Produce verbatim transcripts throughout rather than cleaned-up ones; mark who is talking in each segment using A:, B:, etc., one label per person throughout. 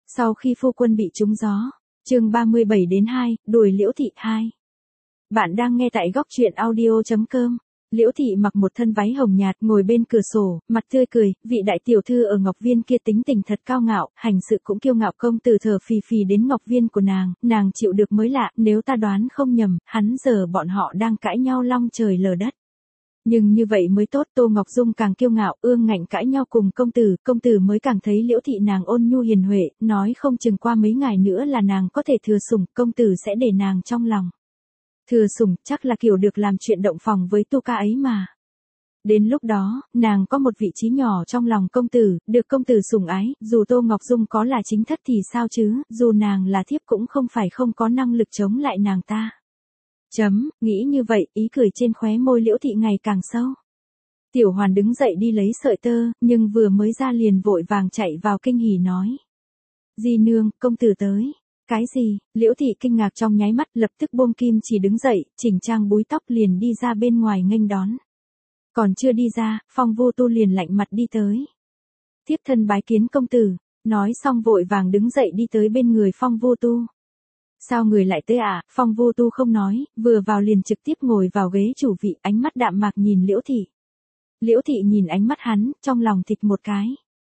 A: Sau khi phu quân bị trúng gió. Chương ba mươi bảy đến hai, đuổi Liễu Thị hai. Bạn đang nghe tại góc truyện audio chấm com. Liễu Thị mặc một thân váy hồng nhạt, ngồi bên cửa sổ, mặt tươi cười, vị đại tiểu thư ở Ngọc Viên kia tính tình thật cao ngạo, hành sự cũng kiêu ngạo. Công tử thở phì phì đến Ngọc Viên của nàng, nàng chịu được mới lạ, nếu ta đoán không nhầm, hắn giờ bọn họ đang cãi nhau long trời lở đất. Nhưng như vậy mới tốt. Tô Ngọc Dung càng kiêu ngạo, ương ngạnh cãi nhau cùng công tử, công tử mới càng thấy Liễu Thị nàng ôn nhu hiền huệ, nói không chừng qua mấy ngày nữa là nàng có thể thừa sủng, công tử sẽ để nàng trong lòng. Thừa sủng, chắc là kiểu được làm chuyện động phòng với tu ca ấy mà. Đến lúc đó, nàng có một vị trí nhỏ trong lòng công tử, được công tử sủng ái, dù Tô Ngọc Dung có là chính thất thì sao chứ, dù nàng là thiếp cũng không phải không có năng lực chống lại nàng ta. Chấm, nghĩ như vậy, ý cười trên khóe môi Liễu Thị ngày càng sâu. Tiểu Hoàn đứng dậy đi lấy sợi tơ, nhưng vừa mới ra liền vội vàng chạy vào kinh hỉ nói. Di nương, công tử tới. Cái gì? Liễu Thị kinh ngạc trong nháy mắt, lập tức buông kim chỉ đứng dậy, chỉnh trang búi tóc liền đi ra bên ngoài nghênh đón. Còn chưa đi ra, Phong Vô Tu liền lạnh mặt đi tới. Thiếp thân bái kiến công tử, nói xong vội vàng đứng dậy đi tới bên người Phong Vô Tu. Sao người lại tới à? Phong Vô Tu không nói, vừa vào liền trực tiếp ngồi vào ghế chủ vị, ánh mắt đạm mạc nhìn Liễu Thị. Liễu Thị nhìn ánh mắt hắn, trong lòng thịt một cái.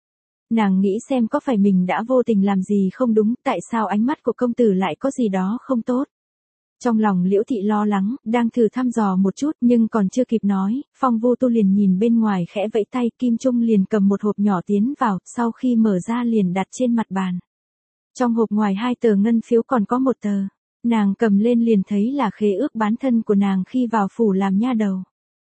A: Nàng nghĩ xem có phải mình đã vô tình làm gì không đúng, tại sao ánh mắt của công tử lại có gì đó không tốt. Trong lòng Liễu Thị lo lắng, đang thử thăm dò một chút, nhưng còn chưa kịp nói, Phong Vô Tu liền nhìn bên ngoài khẽ vẫy tay, Kim Trung liền cầm một hộp nhỏ tiến vào, sau khi mở ra liền đặt trên mặt bàn. Trong hộp ngoài hai tờ ngân phiếu còn có một tờ. Nàng cầm lên liền thấy là khế ước bán thân của nàng khi vào phủ làm nha đầu.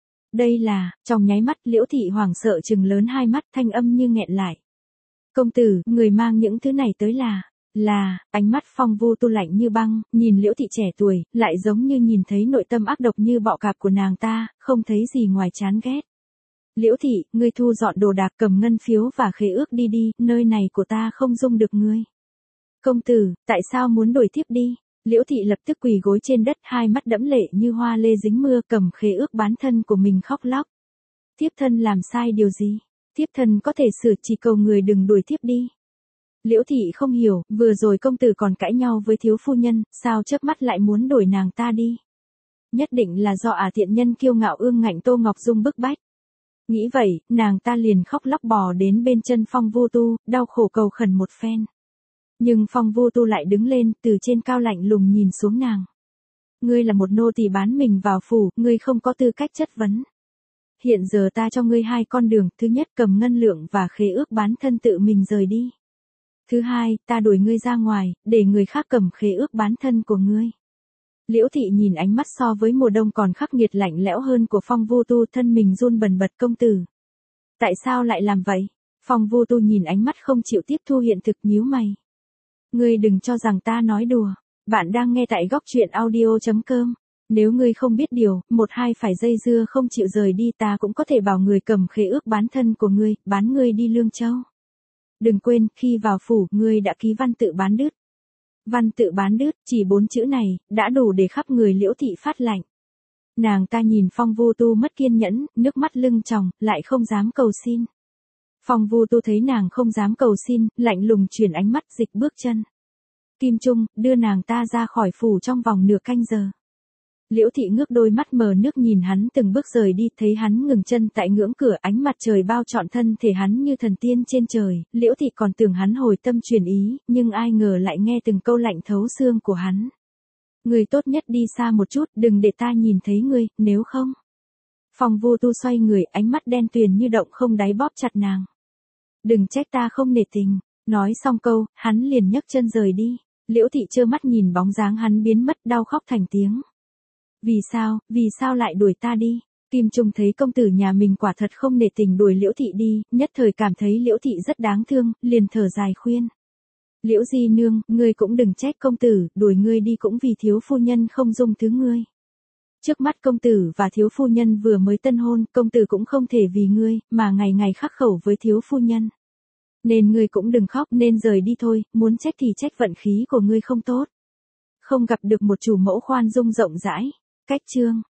A: Đây là, trong nháy mắt Liễu Thị hoảng sợ trừng lớn hai mắt, thanh âm như nghẹn lại. Công tử, người mang những thứ này tới là, là, ánh mắt Phong Vô Tu lạnh như băng, nhìn Liễu Thị trẻ tuổi, lại giống như nhìn thấy nội tâm ác độc như bọ cạp của nàng ta, không thấy gì ngoài chán ghét. Liễu Thị, ngươi thu dọn đồ đạc, cầm ngân phiếu và khế ước đi đi, nơi này của ta không dung được ngươi. Công tử, tại sao muốn đuổi tiếp đi? Liễu Thị lập tức quỳ gối trên đất, hai mắt đẫm lệ như hoa lê dính mưa, cầm khế ước bán thân của mình khóc lóc. Thiếp thân làm sai điều gì? Thiếp thân có thể sửa, chỉ cầu người đừng đuổi thiếp đi. Liễu Thị không hiểu, vừa rồi công tử còn cãi nhau với thiếu phu nhân, sao chớp mắt lại muốn đuổi nàng ta đi? Nhất định là do ả tiện nhân kiêu ngạo ương ngạnh Tô Ngọc Dung bức bách. Nghĩ vậy, nàng ta liền khóc lóc bò đến bên chân Phong Vô Tu, đau khổ cầu khẩn một phen. Nhưng Phong Vô Tu lại đứng lên, từ trên cao lạnh lùng nhìn xuống nàng. Ngươi là một nô tỳ bán mình vào phủ, ngươi không có tư cách chất vấn. Hiện giờ ta cho ngươi hai con đường, thứ nhất cầm ngân lượng và khế ước bán thân tự mình rời đi. Thứ hai, ta đuổi ngươi ra ngoài, để người khác cầm khế ước bán thân của ngươi. Liễu Thị nhìn ánh mắt so với mùa đông còn khắc nghiệt lạnh lẽo hơn của Phong Vô Tu, thân mình run bần bật. Công tử, tại sao lại làm vậy? Phong Vô Tu nhìn ánh mắt không chịu tiếp thu hiện thực, nhíu mày. Ngươi đừng cho rằng ta nói đùa, bạn đang nghe tại góc truyện audio chấm com. Nếu ngươi không biết điều, một hai phải dây dưa không chịu rời đi, ta cũng có thể bảo người cầm khế ước bán thân của ngươi, bán ngươi đi Lương Châu. Đừng quên, khi vào phủ, ngươi đã ký văn tự bán đứt. Văn tự bán đứt, chỉ bốn chữ này, đã đủ để khắp người Liễu Thị phát lạnh. Nàng ta nhìn Phong Vô Tu mất kiên nhẫn, nước mắt lưng tròng, lại không dám cầu xin. Phong Vô Tu thấy nàng không dám cầu xin, lạnh lùng chuyển ánh mắt, dịch bước chân. Kim Trung, đưa nàng ta ra khỏi phủ trong vòng nửa canh giờ. Liễu Thị ngước đôi mắt mờ nước nhìn hắn từng bước rời đi, thấy hắn ngừng chân tại ngưỡng cửa, ánh mặt trời bao trọn thân thể hắn như thần tiên trên trời, Liễu Thị còn tưởng hắn hồi tâm chuyển ý, nhưng ai ngờ lại nghe từng câu lạnh thấu xương của hắn. Người tốt nhất đi xa một chút, đừng để ta nhìn thấy ngươi, nếu không. Phong Vô Tu xoay người, ánh mắt đen tuyền như động không đáy bóp chặt nàng. Đừng trách ta không nể tình. Nói xong câu, hắn liền nhấc chân rời đi. Liễu Thị trơ mắt nhìn bóng dáng hắn biến mất, đau khóc thành tiếng. Vì sao, vì sao lại đuổi ta đi? Kim Trung thấy công tử nhà mình quả thật không nể tình đuổi Liễu Thị đi, nhất thời cảm thấy Liễu Thị rất đáng thương, liền thở dài khuyên. Liễu di nương, ngươi cũng đừng trách công tử, đuổi ngươi đi cũng vì thiếu phu nhân không dung thứ ngươi. Trước mắt công tử và thiếu phu nhân vừa mới tân hôn, công tử cũng không thể vì ngươi, mà ngày ngày khắc khẩu với thiếu phu nhân. Nên ngươi cũng đừng khóc, nên rời đi thôi, muốn trách thì trách vận khí của ngươi không tốt. Không gặp được một chủ mẫu khoan dung rộng rãi. Cách chương.